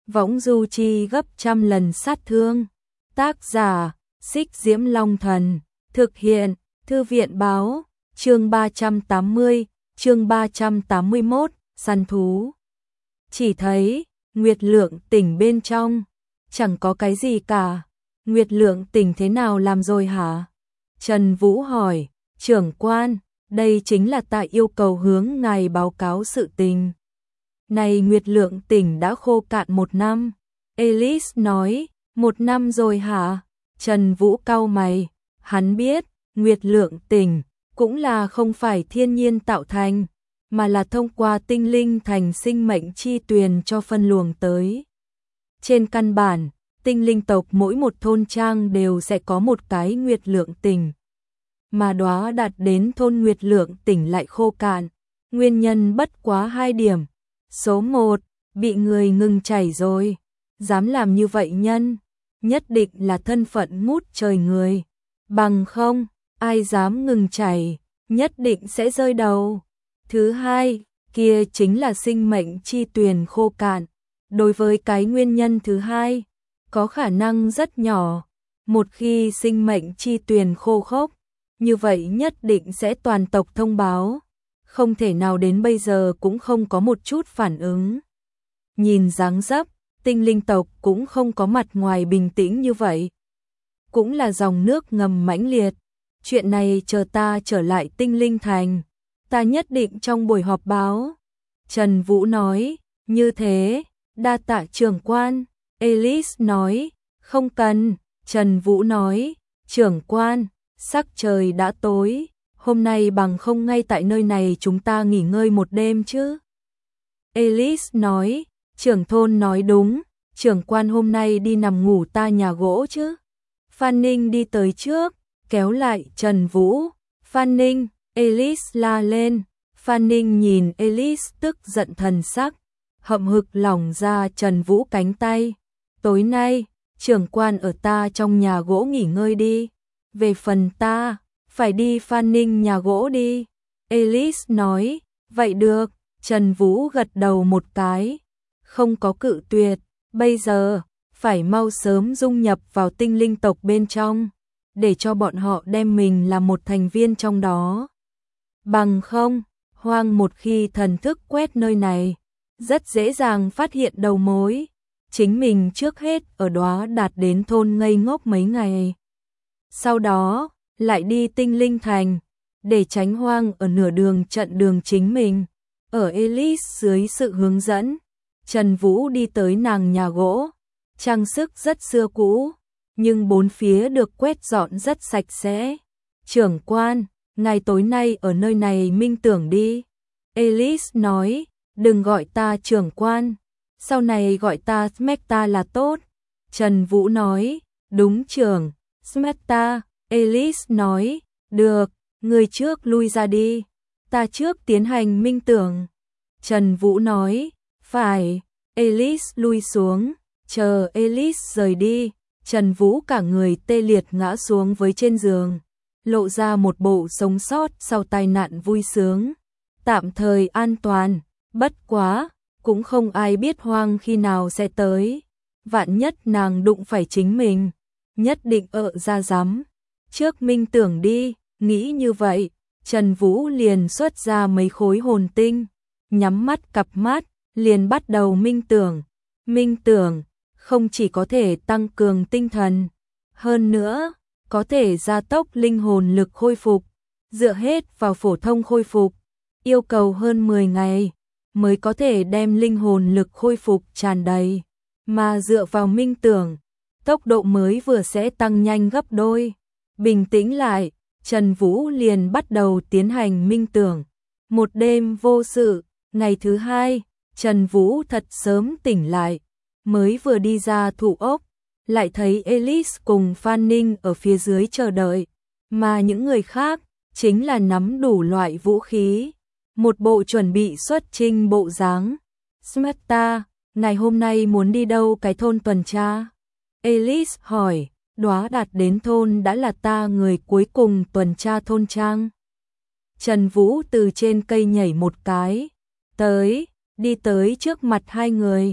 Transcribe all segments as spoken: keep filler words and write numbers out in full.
võng du chi gấp trăm lần sát thương. Tác giả, Xích Diễm Long Thần. Thực hiện, Thư viện Báo. Chương ba trăm tám mươi, chương ba trăm tám mươi mốt, săn thú. Chỉ thấy, Nguyệt Lượng Tỉnh bên trong, chẳng có cái gì cả. Nguyệt Lượng Tỉnh thế nào làm rồi hả? Trần Vũ hỏi, trưởng quan, đây chính là ta yêu cầu hướng ngài báo cáo sự tình. Này Nguyệt Lượng Tỉnh đã khô cạn một năm. Alice nói, một năm rồi hả? Trần Vũ cau mày, hắn biết, Nguyệt Lượng Tỉnh cũng là không phải thiên nhiên tạo thành, mà là thông qua tinh linh thành sinh mệnh chi tuyền cho phân luồng tới. Trên căn bản, tinh linh tộc mỗi một thôn trang đều sẽ có một cái Nguyệt Lượng Tỉnh. Mà đóa đạt đến thôn Nguyệt Lượng Tỉnh lại khô cạn. Nguyên nhân bất quá hai điểm. Số một, bị người ngừng chảy rồi. Dám làm như vậy nhân, nhất định là thân phận ngút trời người. Bằng không, ai dám ngừng chảy, nhất định sẽ rơi đầu. Thứ hai, kia chính là sinh mệnh chi tuyền khô cạn. Đối với cái nguyên nhân thứ hai, có khả năng rất nhỏ. Một khi sinh mệnh chi tuyền khô khốc, như vậy nhất định sẽ toàn tộc thông báo. Không thể nào đến bây giờ cũng không có một chút phản ứng. Nhìn dáng dấp, tinh linh tộc cũng không có mặt ngoài bình tĩnh như vậy. Cũng là dòng nước ngầm mãnh liệt. Chuyện này chờ ta trở lại tinh linh thành, ta nhất định trong buổi họp báo. Trần Vũ nói, như thế, đa tạ trưởng quan. Alice nói, không cần. Trần Vũ nói, trưởng quan, sắc trời đã tối, hôm nay bằng không ngay tại nơi này chúng ta nghỉ ngơi một đêm chứ. Alice nói, trưởng thôn nói đúng, trưởng quan hôm nay đi nằm ngủ ta nhà gỗ chứ. Phan Ninh đi tới trước, kéo lại Trần Vũ. Phan Ninh, Alice la lên. Phan Ninh nhìn Alice tức giận thần sắc, hậm hực lỏng ra Trần Vũ cánh tay. Tối nay, trưởng quan ở ta trong nhà gỗ nghỉ ngơi đi. Về phần ta, phải đi Phan Ninh nhà gỗ đi. Alice nói, vậy được. Trần Vũ gật đầu một cái, không có cự tuyệt. Bây giờ, phải mau sớm dung nhập vào tinh linh tộc bên trong, để cho bọn họ đem mình làm một thành viên trong đó. Bằng không, Hoang một khi thần thức quét nơi này, rất dễ dàng phát hiện đầu mối. Chính mình trước hết ở đó đạt đến thôn ngây ngốc mấy ngày. Sau đó, lại đi tinh linh thành, để tránh Hoang ở nửa đường chặn đường chính mình. Ở Alice dưới sự hướng dẫn, Trần Vũ đi tới nàng nhà gỗ. Trang sức rất xưa cũ, nhưng bốn phía được quét dọn rất sạch sẽ. Trưởng quan, ngài tối nay ở nơi này minh tưởng đi. Alice nói, đừng gọi ta trưởng quan, sau này gọi ta Smecta là tốt. Trần Vũ nói, đúng trưởng, Smecta. Alice nói, được, người trước lui ra đi, ta trước tiến hành minh tưởng. Trần Vũ nói, phải. Alice lui xuống, chờ Alice rời đi, Trần Vũ cả người tê liệt ngã xuống với trên giường, lộ ra một bộ sống sót sau tai nạn vui sướng. Tạm thời an toàn, bất quá, cũng không ai biết Hoang khi nào sẽ tới. Vạn nhất nàng đụng phải chính mình, nhất định ợ ra rắm. Trước minh tưởng đi, nghĩ như vậy, Trần Vũ liền xuất ra mấy khối hồn tinh, nhắm mắt cặp mắt, liền bắt đầu minh tưởng. Minh tưởng, không chỉ có thể tăng cường tinh thần, hơn nữa, có thể gia tốc linh hồn lực khôi phục, dựa hết vào phổ thông khôi phục, yêu cầu hơn mười ngày, mới có thể đem linh hồn lực khôi phục tràn đầy, mà dựa vào minh tưởng, tốc độ mới vừa sẽ tăng nhanh gấp đôi. Bình tĩnh lại, Trần Vũ liền bắt đầu tiến hành minh tưởng. Một đêm vô sự, ngày thứ hai, Trần Vũ thật sớm tỉnh lại, mới vừa đi ra thụ ốc, lại thấy Alice cùng Phan Ninh ở phía dưới chờ đợi, mà những người khác chính là nắm đủ loại vũ khí, một bộ chuẩn bị xuất chinh bộ dáng. Smecta, ngày hôm nay muốn đi đâu cái thôn tuần tra? Alice hỏi, đóa đạt đến thôn đã là ta người cuối cùng tuần tra thôn trang. Trần Vũ từ trên cây nhảy một cái, tới, đi tới trước mặt hai người.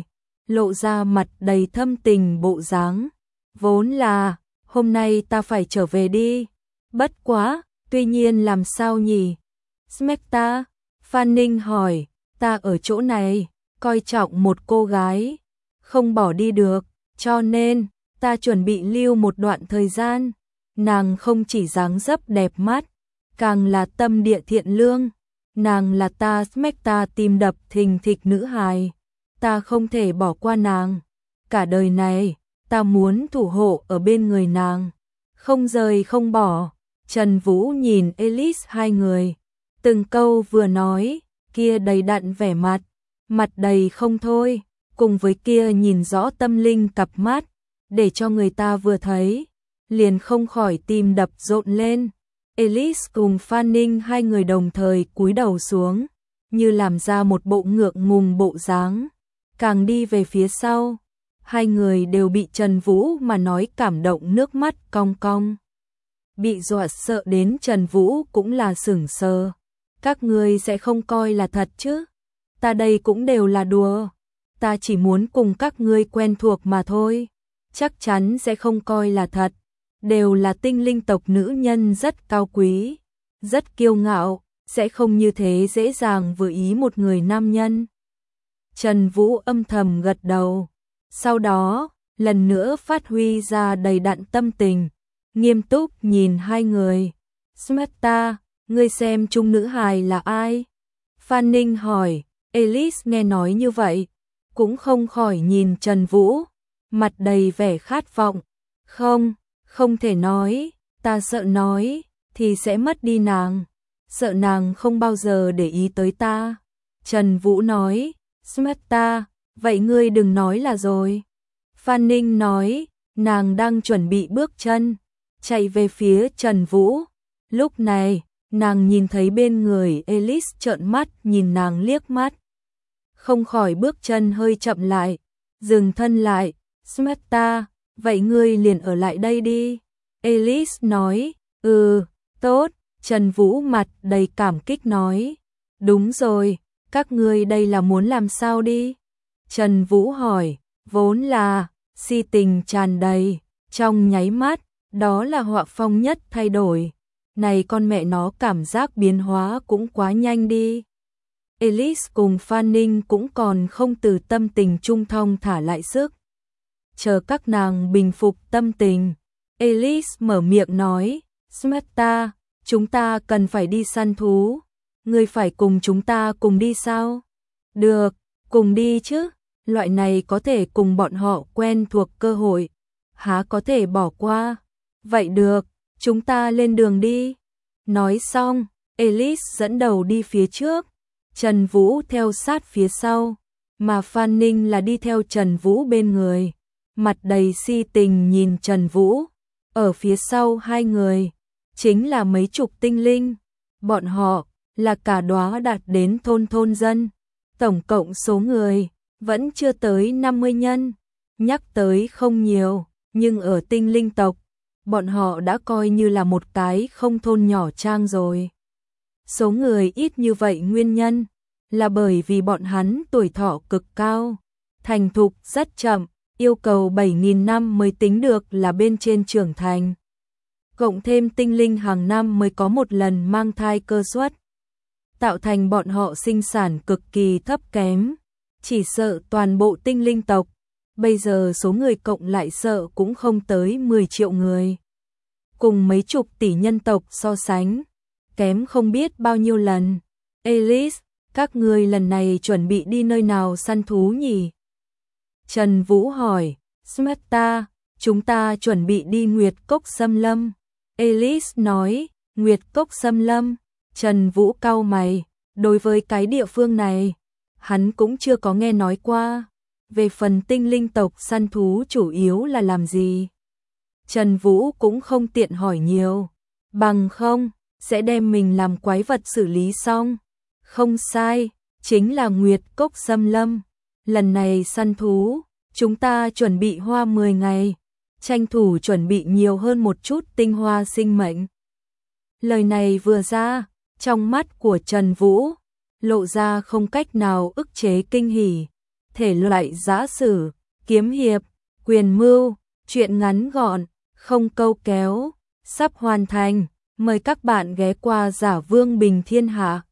lộ ra mặt đầy thâm tình bộ dáng. Vốn là, hôm nay ta phải trở về đi. Bất quá, tuy nhiên làm sao nhỉ? Smecta, Phan Ninh hỏi, ta ở chỗ này, coi trọng một cô gái, không bỏ đi được, cho nên, ta chuẩn bị lưu một đoạn thời gian. Nàng không chỉ dáng dấp đẹp mắt, càng là tâm địa thiện lương. Nàng là ta Smecta tim đập thình thịch nữ hài. Ta không thể bỏ qua nàng. Cả đời này, ta muốn thủ hộ ở bên người nàng. Không rời không bỏ. Trần Vũ nhìn Elise hai người. Từng câu vừa nói, kia đầy đặn vẻ mặt. Mặt đầy không thôi. Cùng với kia nhìn rõ tâm linh cặp mắt. Để cho người ta vừa thấy. Liền không khỏi tim đập rộn lên. Elise cùng Phan Ninh hai người đồng thời cúi đầu xuống. Như làm ra một bộ ngượng ngùng bộ dáng. Càng đi về phía sau. Hai người đều bị Trần Vũ mà nói cảm động nước mắt cong cong. Bị dọa sợ đến Trần Vũ cũng là sửng sờ. Các ngươi sẽ không coi là thật chứ? Ta đây cũng đều là đùa. Ta chỉ muốn cùng các ngươi quen thuộc mà thôi. Chắc chắn sẽ không coi là thật. Đều là tinh linh tộc nữ nhân rất cao quý, rất kiêu ngạo, sẽ không như thế dễ dàng vừa ý một người nam nhân. Trần Vũ âm thầm gật đầu. Sau đó, lần nữa phát huy ra đầy đặn tâm tình, nghiêm túc nhìn hai người. Smecta, ngươi xem chung nữ hài là ai? Phan Ninh hỏi. Elise nghe nói như vậy, cũng không khỏi nhìn Trần Vũ, mặt đầy vẻ khát vọng. Không, không thể nói, ta sợ nói, thì sẽ mất đi nàng. Sợ nàng không bao giờ để ý tới ta. Trần Vũ nói. Smecta, vậy ngươi đừng nói là rồi. Phan Ninh nói, nàng đang chuẩn bị bước chân, chạy về phía Trần Vũ. Lúc này, nàng nhìn thấy bên người Elise trợn mắt nhìn nàng liếc mắt. Không khỏi bước chân hơi chậm lại, dừng thân lại. Smecta, vậy ngươi liền ở lại đây đi. Elise nói, ừ, tốt. Trần Vũ mặt đầy cảm kích nói, đúng rồi, các ngươi đây là muốn làm sao đi? Trần Vũ hỏi, vốn là, si tình tràn đầy, trong nháy mắt, đó là họa phong nhất thay đổi. Này con mẹ nó cảm giác biến hóa cũng quá nhanh đi. Elise cùng Phan Ninh cũng còn không từ tâm tình trung thông thả lại sức. Chờ các nàng bình phục tâm tình, Elise mở miệng nói, Smecta, chúng ta cần phải đi săn thú. Ngươi phải cùng chúng ta cùng đi sao? Được, cùng đi chứ. Loại này có thể cùng bọn họ quen thuộc cơ hội. Há có thể bỏ qua. Vậy được, chúng ta lên đường đi. Nói xong, Elise dẫn đầu đi phía trước. Trần Vũ theo sát phía sau. Mà Phan Ninh là đi theo Trần Vũ bên người. Mặt đầy si tình nhìn Trần Vũ. Ở phía sau hai người, chính là mấy chục tinh linh. Bọn họ là cả đóa đạt đến thôn thôn dân. Tổng cộng số người vẫn chưa tới năm mươi nhân. Nhắc tới không nhiều, nhưng ở tinh linh tộc, bọn họ đã coi như là một cái không thôn nhỏ trang rồi. Số người ít như vậy nguyên nhân là bởi vì bọn hắn tuổi thọ cực cao, thành thục rất chậm, yêu cầu bảy nghìn năm mới tính được là bên trên trưởng thành. Cộng thêm tinh linh hàng năm mới có một lần mang thai cơ suất, tạo thành bọn họ sinh sản cực kỳ thấp kém. Chỉ sợ toàn bộ tinh linh tộc, bây giờ số người cộng lại sợ cũng không tới mười triệu người. Cùng mấy chục tỷ nhân tộc so sánh, kém không biết bao nhiêu lần. Elise, các ngươi lần này chuẩn bị đi nơi nào săn thú nhỉ? Trần Vũ hỏi. Smecta, chúng ta chuẩn bị đi Nguyệt Cốc Xâm Lâm. Elise nói, Nguyệt Cốc Xâm Lâm. Trần Vũ cau mày, đối với cái địa phương này, hắn cũng chưa có nghe nói qua. Về phần tinh linh tộc săn thú chủ yếu là làm gì? Trần Vũ cũng không tiện hỏi nhiều, bằng không, sẽ đem mình làm quái vật xử lý xong. Không sai, chính là Nguyệt Cốc Xâm Lâm. Lần này săn thú, chúng ta chuẩn bị hoa mười ngày, tranh thủ chuẩn bị nhiều hơn một chút tinh hoa sinh mệnh. Lời này vừa ra, trong mắt của Trần Vũ lộ ra không cách nào ức chế kinh hỉ. thể loại giã sử, kiếm hiệp, quyền mưu, truyện ngắn gọn, không câu kéo, sắp hoàn thành. Mời các bạn ghé qua Giả Vương Bình Thiên Hạ.